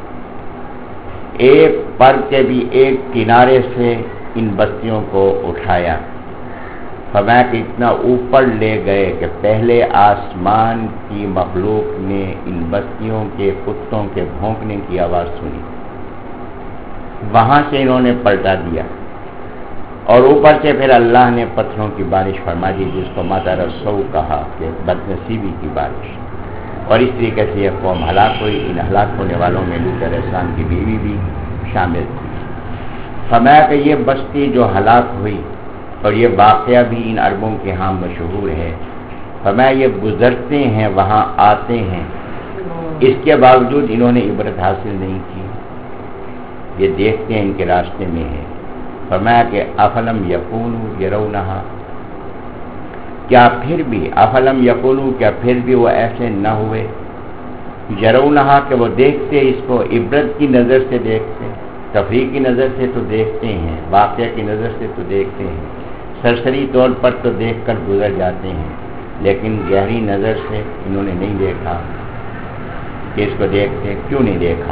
ایک پر کے بھی ایک کنارے سے ان بستیوں کو اٹھایا. فرمایا کہ اتنا اوپر لے گئے کہ پہلے آسمان کی مخلوق نے ان بستیوں کے کتوں کے بھونکنے کی آواز سنی. وہاں سے انہوں نے پلٹا دیا اور اوپر سے پھر اللہ نے پتھروں کی بارش فرما دی، جس کو مطر سو کہا کہ بدنصیبی کی بارش. اور اس طریقے سے یہ قوم ہلاک ہوئی. ان ہلاک ہونے والوں میں لوط علیہ السلام کی بیوی بھی شامل تھی. فرمایا کہ یہ بستی جو ہلاک ہوئی اور یہ واقعہ بھی ان عربوں کے ہاں مشہور ہے. فرمایا یہ گزرتے ہیں، وہاں آتے ہیں، اس کے باوجود انہوں نے عبرت حاصل نہیں کی. یہ دیکھتے ہیں ان کے راستے میں ہے. فرمایا کہ افلم یکونوا یرونہا، کیا پھر بھی افلم یکونوا کیا پھر بھی وہ ایسے نہ ہوئے، یرونہا کہ وہ دیکھتے اس کو، عبرت کی نظر سے دیکھتے، تفریح کی نظر سے تو دیکھتے ہیں، واقعہ کی نظر سے تو دیکھتے ہیں، سرسری طور پر تو دیکھ کر گزر جاتے ہیں، لیکن گہری نظر سے انہوں نے نہیں دیکھا کہ اس کو دیکھتے. کیوں نہیں دیکھا؟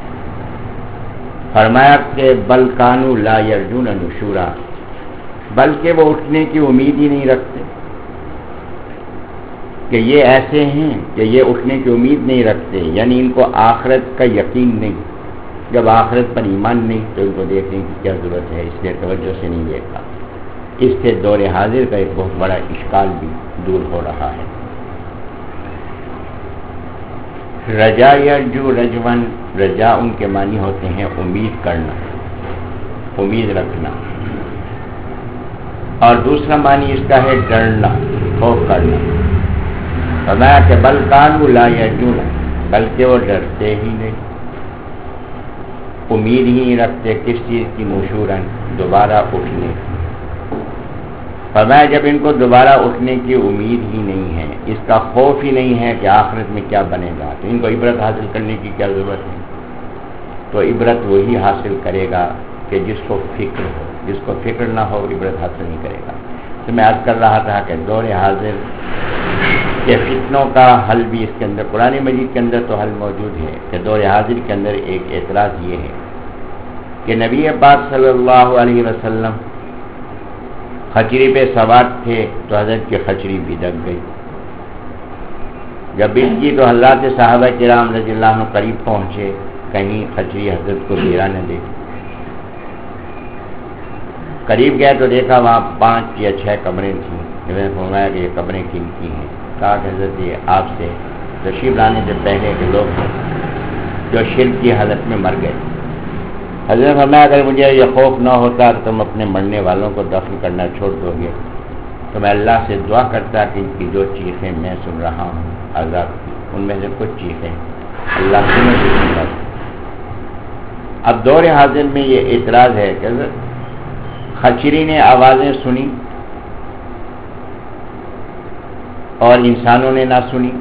فرمایا کہ بل کانوا لا یرجون نشورا، بلکہ وہ اٹھنے کی امید ہی نہیں رکھتے. کہ یہ ایسے ہیں کہ یہ اٹھنے کی امید نہیں رکھتے، یعنی ان کو آخرت کا یقین نہیں. جب آخرت پر ایمان نہیں تو ان کو دیکھنے کی کیا ضرورت ہے، اس لیے توجہ سے نہیں دیکھا. اس سے دور حاضر کا ایک بہت بڑا اشکال بھی دور ہو رہا ہے. رجا یرجو رجون، رجا ان کے معنی ہوتے ہیں امید کرنا، امید رکھنا. اور دوسرا معنی اس کا ہے ڈرنا، خوف کرنا. فرمایا کہ بل کانوا لا یرجون، بلکہ وہ ڈرتے ہی نہیں، امید ہی نہیں رکھتے. کس چیز کی؟ نشورن، دوبارہ اٹھنے. فرمایا جب ان کو دوبارہ اٹھنے کی امید ہی نہیں ہے، اس کا خوف ہی نہیں ہے کہ آخرت میں کیا بنے گا، تو ان کو عبرت حاصل کرنے کی کیا ضرورت ہے؟ تو عبرت وہی حاصل کرے گا کہ جس کو فکر ہو. جس کو فکر نہ ہو عبرت حاصل نہیں کرے گا. تو میں عرض کر رہا تھا کہ دور حاضر کے فتنوں کا حل بھی اس کے اندر قرآن مجید کے اندر تو حل موجود ہے. کہ دور حاضر کے اندر ایک اعتراض یہ ہے کہ نبی پاک صلی اللہ علیہ وسلم خچری پہ سوار تھے تو حضرت کی خچری بھی دب گئی. جب اس کی تو حضرات صحابہ کرام رضی اللہ عنہ قریب پہنچے، کہیں خچری حضرت کو گرا نہ دے. قریب گئے تو دیکھا وہاں پانچ یا چھ قبریں تھیں. میں نے فرمایا کہ یہ قبریں کن کی ہیں؟ کہا کہ حضرت یہ آپ سے تشریف لانے سے پہلے کے لوگ جو شرک کی حالت میں مر گئے. حضرت فرمایا اگر مجھے یہ خوف نہ ہوتا کہ تم اپنے مرنے والوں کو دفن کرنا چھوڑ دو گے تو میں اللہ سے دعا کرتا کہ ان کی جو چیخیں میں سن رہا ہوں عذاب کی، ان میں سے کچھ چیخیں اللہ سے میں سن رہا. اب دور حاضر میں یہ اعتراض ہے کہ خچری نے آوازیں سنی اور انسانوں نے نہ سنی.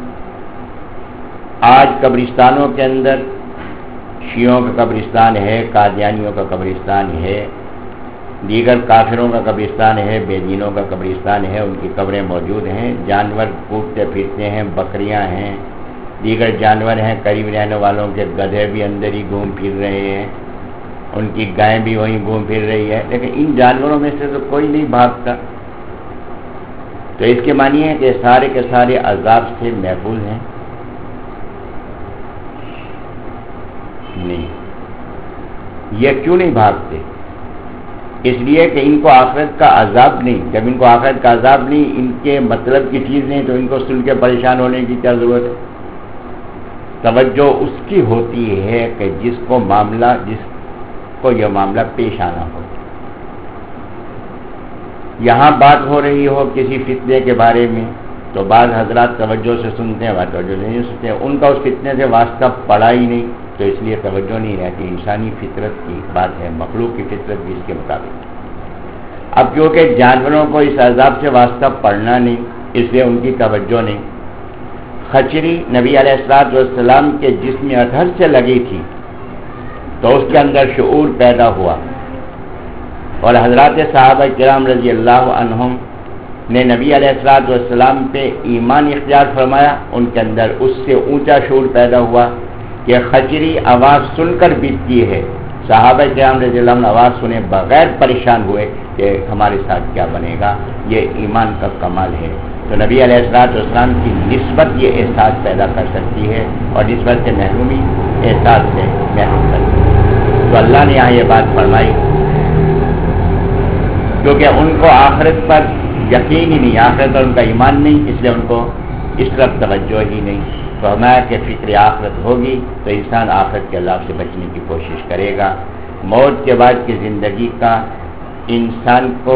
آج قبرستانوں کے اندر شیعوں کا قبرستان ہے، قادیانیوں کا قبرستان ہے، دیگر کافروں کا قبرستان ہے، بے دینوں کا قبرستان ہے. ان کی قبریں موجود ہیں. جانور کوٹتے پھرتے ہیں، بکریاں ہیں، دیگر جانور ہیں، قریب رہنے والوں کے گدھے بھی اندر ہی گھوم پھر رہے ہیں، ان کی گائے بھی وہیں گھوم پھر رہی ہے. لیکن ان جانوروں میں سے تو کوئی نہیں بھاگتا. تو اس کے معنی ہے کہ سارے کے سارے عذاب سے محفوظ ہیں؟ نہیں. یہ کیوں نہیں بھاگتے؟ اس لیے کہ ان کو آخرت کا عذاب نہیں. جب ان کو آخرت کا عذاب نہیں، ان کے مطلب کی چیز نہیں، تو ان کو سن کے پریشان ہونے کی کیا ضرورت ہے؟ توجہ اس کی ہوتی ہے کہ جس کو معاملہ جس کو یہ معاملہ پیش آنا ہو. یہاں بات ہو رہی ہو کسی فتنے کے بارے میں تو بعض حضرات توجہ سے سنتے ہیں، بعض توجہ نہیں سنتے ہیں. ان کا اس فتنے سے واسطہ پڑا ہی نہیں تو اس لیے توجہ نہیں رہتی. انسانی فطرت کی بات ہے، مخلوق کی فطرت بھی اس کے مطابق. اب کیونکہ جانوروں کو اس عذاب سے واسطہ پڑنا نہیں، اس لیے ان کی توجہ نہیں. خچری نبی علیہ الصلوۃ والسلام کے جسم اطہر سے لگی تھی تو اس کے اندر شعور پیدا ہوا، اور حضرات صحابہ کرام رضی اللہ عنہم نے نبی علیہ الصلوۃ والسلام پہ ایمان اختیار فرمایا. ان کے اندر اس سے اونچا شعور پیدا ہوا کہ خچری آواز سن کر بیتتی ہے. صحابہ کرام رضی اللہ عنہ آواز سنے بغیر پریشان ہوئے کہ ہمارے ساتھ کیا بنے گا. یہ ایمان کا کمال ہے. تو نبی علیہ الصلوۃ والسلام کی نسبت یہ احساس پیدا کر سکتی ہے، اور نسبت سے محرومی احساس سے محروم کرتی ہے. تو اللہ نے یہاں یہ بات فرمائی کیونکہ ان کو آخرت پر یقین ہی نہیں، آخرت پر ان کا ایمان نہیں، اس لیے ان کو اس طرف توجہ ہی نہیں. تو ہمارا کہ فکر آخرت ہوگی تو انسان آخرت کے عذاب سے بچنے کی کوشش کرے گا. موت کے بعد کی زندگی کا انسان کو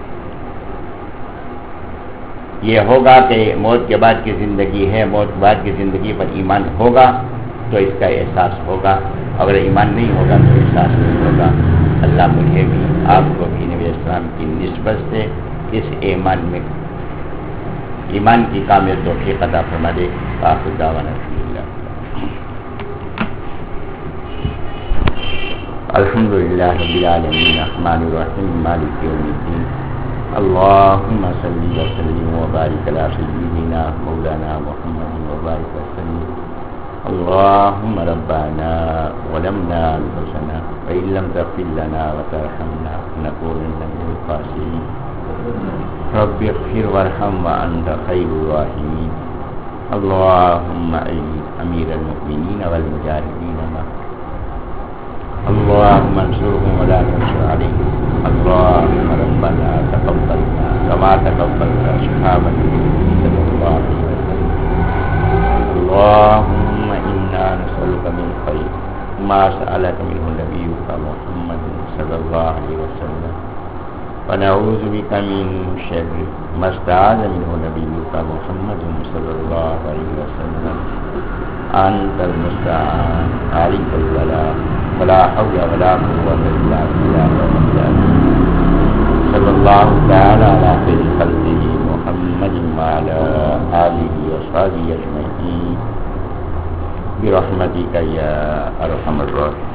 یہ ہوگا کہ موت کے بعد کی زندگی ہے، موت کے بعد کی زندگی پر ایمان ہوگا تو اس کا احساس ہوگا. اگر ایمان نہیں ہوگا تو احساس نہیں ہوگا. اللہ مجھے بھی آپ کو بھی نبی اسلام کی نسبت سے اس ایمان میں ایمان کی کامل توفیق عطا فرما دے. آخر دعوانا الحمدللہ رب العالمین الرحمن الرحیم مالک یوم الدین. اللهم صل وسلم وبارك على سيدنا مولانا محمد وبارك وسلم. اللهم ربنا ظلمنا انفسنا وان لم تغفر لنا وترحمنا لنكونن من الخاسرين. رب اغفر وارحم وانت خير الراحمين. اللهم اعز امير المؤمنين والمجاهدين معه. اللهم انصرهم ولا تنصر عليهم. اللهم ربنا تقبلنا كما تقبلت اصحاب النبي صلى الله عليه وسلم. اللهم انا نسألك من خير ما سألك منه نبيك محمد صلى الله عليه وسلم، ونعوذ بك من شر ما استعاذ منه نبيك محمد صلى الله عليه وسلم. انت المستعان عليك البلاء ولا حول ولا قوة إلا بالله صلى الله تعالى على خير خلقه محمد وعلى آله وصحبه أجمعين برحمتك يا أرحم الراحمين.